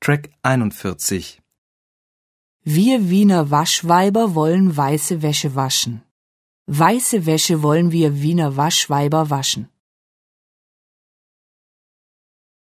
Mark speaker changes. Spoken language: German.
Speaker 1: Track 41.
Speaker 2: Wir Wiener Waschweiber wollen weiße Wäsche waschen. Weiße Wäsche wollen wir Wiener Waschweiber waschen.